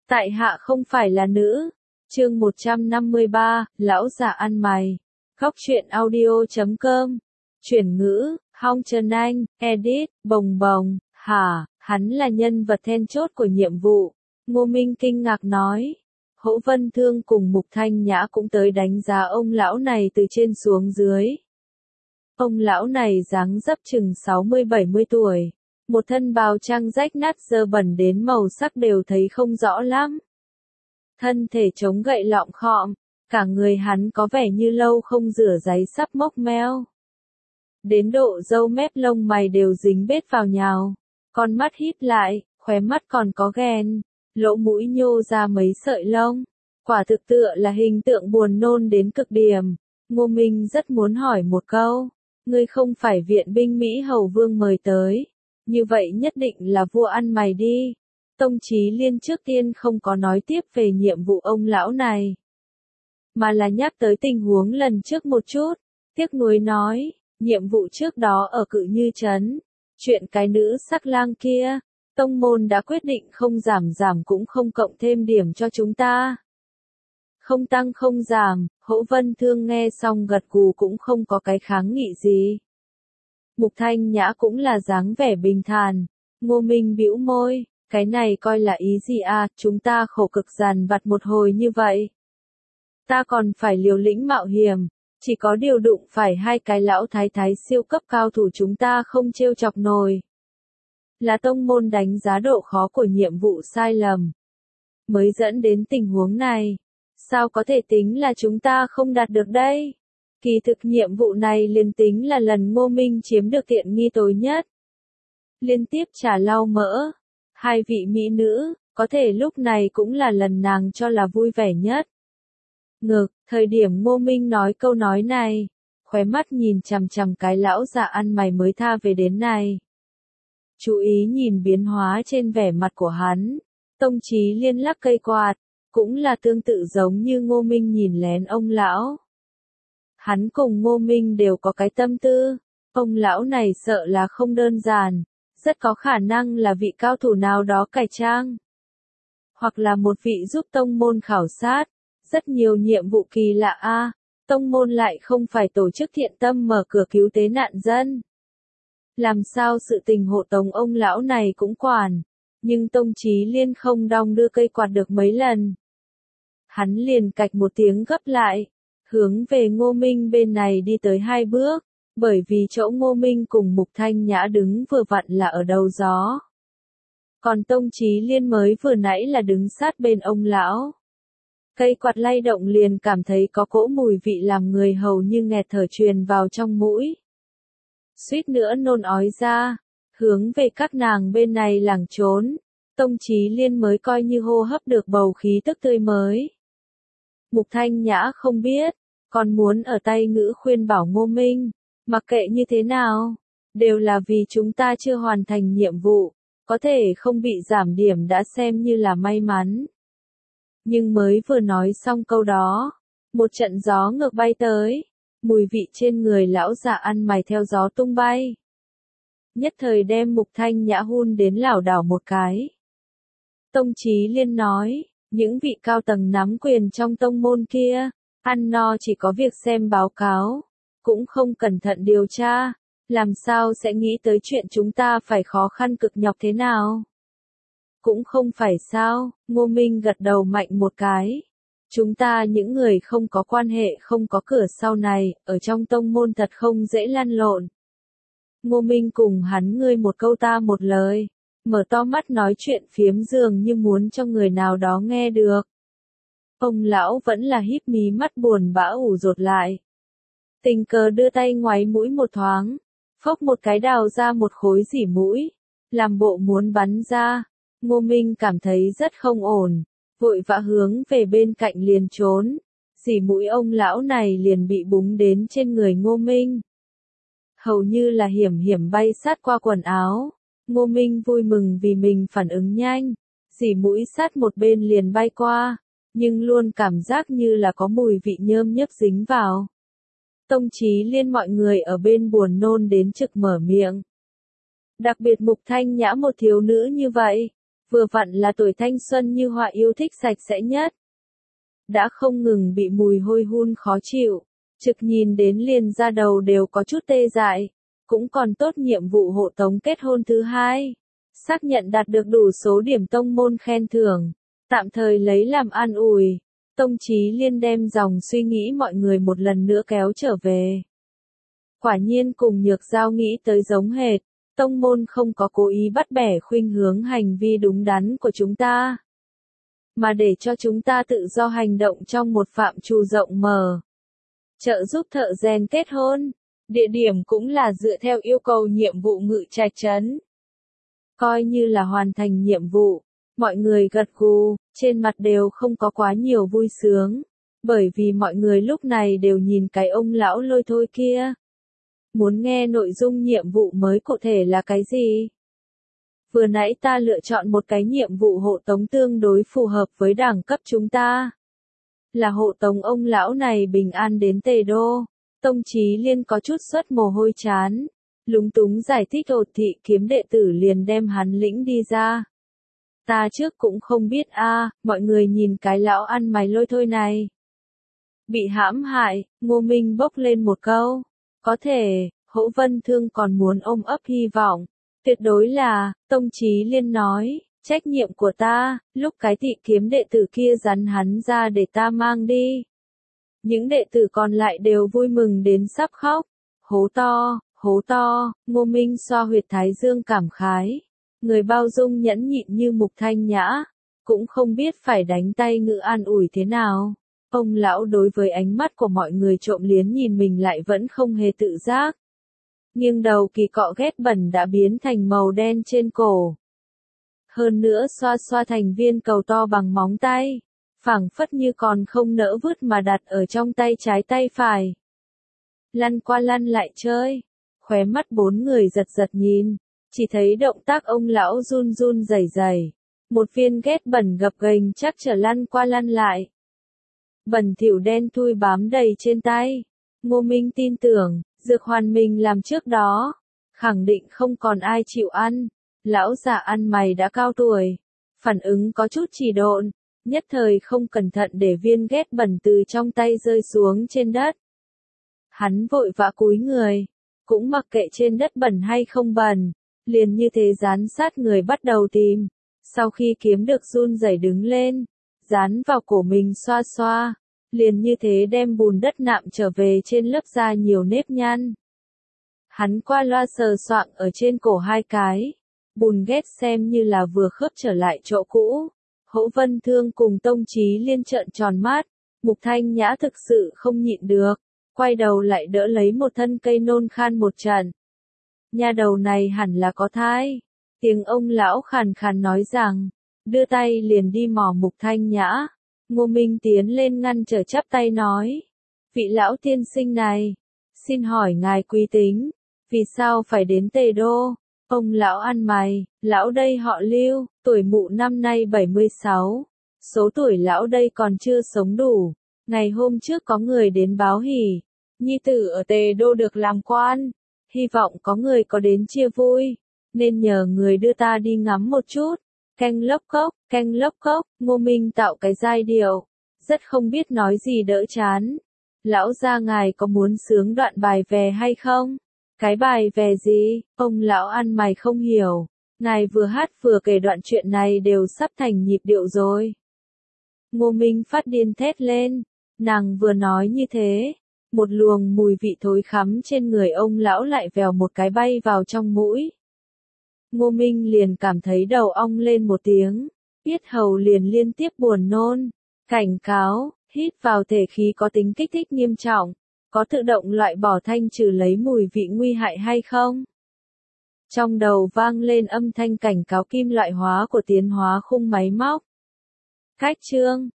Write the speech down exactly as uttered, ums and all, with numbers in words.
Tại hạ không phải là nữ. Chương một trăm năm mươi ba, lão già ăn mày. Góc truyện audio chấm com. Chuyển ngữ, Hong Trần Anh, edit, bồng bồng, hả, hắn là nhân vật then chốt của nhiệm vụ. Ngô Minh kinh ngạc nói. Hỗ Vân Thương cùng Mục Thanh Nhã cũng tới đánh giá ông lão này từ trên xuống dưới. Ông lão này dáng dấp chừng sáu mươi bảy mươi tuổi. Một thân bào trang rách nát dơ bẩn đến màu sắc đều thấy không rõ lắm. Thân thể chống gậy lọng khọm, cả người hắn có vẻ như lâu không rửa ráy sắp mốc meo. Đến độ râu mép lông mày đều dính bết vào nhào, con mắt híp lại, khóe mắt còn có ghen, lỗ mũi nhô ra mấy sợi lông. Quả thực tựa là hình tượng buồn nôn đến cực điểm. Ngô Minh rất muốn hỏi một câu, ngươi không phải viện binh Mỹ Hầu Vương mời tới. Như vậy nhất định là vua ăn mày đi. Tông Chí Liên trước tiên không có nói tiếp về nhiệm vụ ông lão này, mà là nhắc tới tình huống lần trước một chút. Tiếc nuối nói, nhiệm vụ trước đó ở Cự Như Trấn, chuyện cái nữ sắc lang kia, tông môn đã quyết định không giảm giảm cũng không cộng thêm điểm cho chúng ta. Không tăng không giảm, Hỗ Vân Thương nghe xong gật gù cũng không có cái kháng nghị gì. Mục Thanh Nhã cũng là dáng vẻ bình thản. Ngô Minh bĩu môi, cái này coi là ý gì à, chúng ta khổ cực dằn vặt một hồi như vậy. Ta còn phải liều lĩnh mạo hiểm, chỉ có điều đụng phải hai cái lão thái thái siêu cấp cao thủ chúng ta không trêu chọc nổi. Là tông môn đánh giá độ khó của nhiệm vụ sai lầm, mới dẫn đến tình huống này. Sao có thể tính là chúng ta không đạt được đây? Kỳ thực nhiệm vụ này liền tính là lần Ngô Minh chiếm được tiện nghi tối nhất. Liên tiếp trả lau mỡ. Hai vị mỹ nữ, có thể lúc này cũng là lần nàng cho là vui vẻ nhất. Ngực, thời điểm Ngô Minh nói câu nói này, khóe mắt nhìn chằm chằm cái lão già ăn mày mới tha về đến này. Chú ý nhìn biến hóa trên vẻ mặt của hắn. Tông Chí Liên lắc cây quạt, cũng là tương tự giống như Ngô Minh nhìn lén ông lão. Hắn cùng Ngô Minh đều có cái tâm tư, ông lão này sợ là không đơn giản, rất có khả năng là vị cao thủ nào đó cải trang. Hoặc là một vị giúp tông môn khảo sát, rất nhiều nhiệm vụ kỳ lạ a, tông môn lại không phải tổ chức thiện tâm mở cửa cứu tế nạn dân. Làm sao sự tình hộ tống ông lão này cũng quản, nhưng Tông Chí Liên không đong đưa cây quạt được mấy lần. Hắn liền cạch một tiếng gấp lại, hướng về Ngô Minh bên này đi tới hai bước, bởi vì chỗ Ngô Minh cùng Mục Thanh Nhã đứng vừa vặn là ở đầu gió. Còn Tông Chí Liên mới vừa nãy là đứng sát bên ông lão. Cây quạt lay động liền cảm thấy có cỗ mùi vị làm người hầu như nghẹt thở truyền vào trong mũi. Suýt nữa nôn ói ra, hướng về các nàng bên này lảng trốn, Tông Chí Liên mới coi như hô hấp được bầu khí tức tươi mới. Mục Thanh Nhã không biết, còn muốn ở tay ngữ khuyên bảo Ngô Minh, mặc kệ như thế nào, đều là vì chúng ta chưa hoàn thành nhiệm vụ, có thể không bị giảm điểm đã xem như là may mắn. Nhưng mới vừa nói xong câu đó, một trận gió ngược bay tới, mùi vị trên người lão già ăn mày theo gió tung bay. Nhất thời đem Mục Thanh Nhã hun đến lảo đảo một cái. Tông Chí Liên nói, những vị cao tầng nắm quyền trong tông môn kia, ăn no chỉ có việc xem báo cáo, cũng không cẩn thận điều tra, làm sao sẽ nghĩ tới chuyện chúng ta phải khó khăn cực nhọc thế nào? Cũng không phải sao, Ngô Minh gật đầu mạnh một cái. Chúng ta những người không có quan hệ không có cửa sau này, ở trong tông môn thật không dễ lăn lộn. Ngô Minh cùng hắn ngươi một câu ta một lời, mở to mắt nói chuyện phiếm dường như muốn cho người nào đó nghe được. Ông lão vẫn là híp mí mắt buồn bã ủ rột lại. Tình cờ đưa tay ngoáy mũi một thoáng, phốc một cái đào ra một khối rỉ mũi, làm bộ muốn bắn ra. Ngô Minh cảm thấy rất không ổn, vội vã hướng về bên cạnh liền trốn, rỉ mũi ông lão này liền bị búng đến trên người Ngô Minh. Hầu như là hiểm hiểm bay sát qua quần áo. Ngô Minh vui mừng vì mình phản ứng nhanh, rỉ mũi sát một bên liền bay qua, nhưng luôn cảm giác như là có mùi vị nhơm nhớp dính vào. Tông Chí Liên mọi người ở bên buồn nôn đến trực mở miệng. Đặc biệt Mục Thanh Nhã một thiếu nữ như vậy, vừa vặn là tuổi thanh xuân như họa yêu thích sạch sẽ nhất. Đã không ngừng bị mùi hôi hun khó chịu, trực nhìn đến liền da đầu đều có chút tê dại, cũng còn tốt nhiệm vụ hộ tống kết hôn thứ hai. Xác nhận đạt được đủ số điểm tông môn khen thưởng, tạm thời lấy làm an ủi, Tông Chí Liên đem dòng suy nghĩ mọi người một lần nữa kéo trở về. Quả nhiên cùng Nhược Giao nghĩ tới giống hệt, tông môn không có cố ý bắt bẻ khuynh hướng hành vi đúng đắn của chúng ta, mà để cho chúng ta tự do hành động trong một phạm trù rộng mở. Trợ giúp thợ rèn kết hôn, địa điểm cũng là dựa theo yêu cầu nhiệm vụ Ngự Trạch trấn. Coi như là hoàn thành nhiệm vụ, mọi người gật gù, trên mặt đều không có quá nhiều vui sướng, bởi vì mọi người lúc này đều nhìn cái ông lão lôi thôi kia. Muốn nghe nội dung nhiệm vụ mới cụ thể là cái gì? Vừa nãy ta lựa chọn một cái nhiệm vụ hộ tống tương đối phù hợp với đẳng cấp chúng ta. Là hộ tống ông lão này bình an đến Tề Đô. Tông Chí Liên có chút xuất mồ hôi chán, lúng túng giải thích ột thị kiếm đệ tử liền đem hắn lĩnh đi ra. Ta trước cũng không biết a, mọi người nhìn cái lão ăn mày lôi thôi này. Bị hãm hại, Ngô Minh bốc lên một câu. Có thể, Hỗ Vân Thương còn muốn ôm ấp hy vọng. Tuyệt đối là, Tông Chí Liên nói, trách nhiệm của ta, lúc cái tị kiếm đệ tử kia rắn hắn ra để ta mang đi. Những đệ tử còn lại đều vui mừng đến sắp khóc. Hố to, hố to, Ngô Minh xoa huyệt thái dương cảm khái. Người bao dung nhẫn nhịn như Mục Thanh Nhã, cũng không biết phải đánh tay ngự an ủi thế nào. Ông lão đối với ánh mắt của mọi người trộm liến nhìn mình lại vẫn không hề tự giác. Nghiêng đầu kỳ cọ ghét bẩn đã biến thành màu đen trên cổ. Hơn nữa xoa xoa thành viên cầu to bằng móng tay, phảng phất như còn không nỡ vứt mà đặt ở trong tay trái tay phải. Lăn qua lăn lại chơi, khóe mắt bốn người giật giật nhìn, chỉ thấy động tác ông lão run run rẩy rẩy, một viên ghét bẩn gập ghềnh chắc trở lăn qua lăn lại. Bẩn thỉu đen thui bám đầy trên tay. Ngô Minh tin tưởng, dược hoàn mình làm trước đó, khẳng định không còn ai chịu ăn. Lão già ăn mày đã cao tuổi, phản ứng có chút trì độn, nhất thời không cẩn thận để viên ghét bẩn từ trong tay rơi xuống trên đất. Hắn vội vã cúi người, cũng mặc kệ trên đất bẩn hay không bẩn, liền như thế dán sát người bắt đầu tìm. Sau khi kiếm được run rẩy đứng lên, dán vào cổ mình xoa xoa, liền như thế đem bùn đất nạm trở về trên lớp da nhiều nếp nhăn. Hắn qua loa sờ soạng ở trên cổ hai cái, bùn ghét xem như là vừa khớp trở lại chỗ cũ. Hỗ Vân Thương cùng Tông Chí Liên trợn tròn mắt, Mục Thanh Nhã thực sự không nhịn được, quay đầu lại đỡ lấy một thân cây nôn khan một trận. Nha đầu này hẳn là có thai. Tiếng ông lão khàn khàn nói rằng, đưa tay liền đi mò Mục Thanh Nhã. Ngô Minh tiến lên ngăn trở chắp tay nói, vị lão tiên sinh này, xin hỏi ngài quý tính, vì sao phải đến Tề Đô? Ông lão ăn mày, lão đây họ Lưu, tuổi mụ năm nay bảy mươi sáu, số tuổi lão đây còn chưa sống đủ. Ngày hôm trước có người đến báo hỉ, nhi tử ở Tề Đô được làm quan, hy vọng có người có đến chia vui, nên nhờ người đưa ta đi ngắm một chút. Canh lốc cốc, canh lốc cốc, Ngô Minh tạo cái giai điệu, rất không biết nói gì đỡ chán. Lão gia ngài có muốn sướng đoạn bài về hay không? Cái bài về gì? Ông lão ăn mày không hiểu. Ngài vừa hát vừa kể đoạn chuyện này đều sắp thành nhịp điệu rồi. Ngô Minh phát điên thét lên. Nàng vừa nói như thế, một luồng mùi vị thối khắm trên người ông lão lại vèo một cái bay vào trong mũi. Ngô Minh liền cảm thấy đầu ong lên một tiếng, yết hầu liền liên tiếp buồn nôn. Cảnh cáo, hít vào thể khí có tính kích thích nghiêm trọng, có tự động loại bỏ thanh trừ lấy mùi vị nguy hại hay không? Trong đầu vang lên âm thanh cảnh cáo kim loại hóa của tiến hóa khung máy móc. Cách chương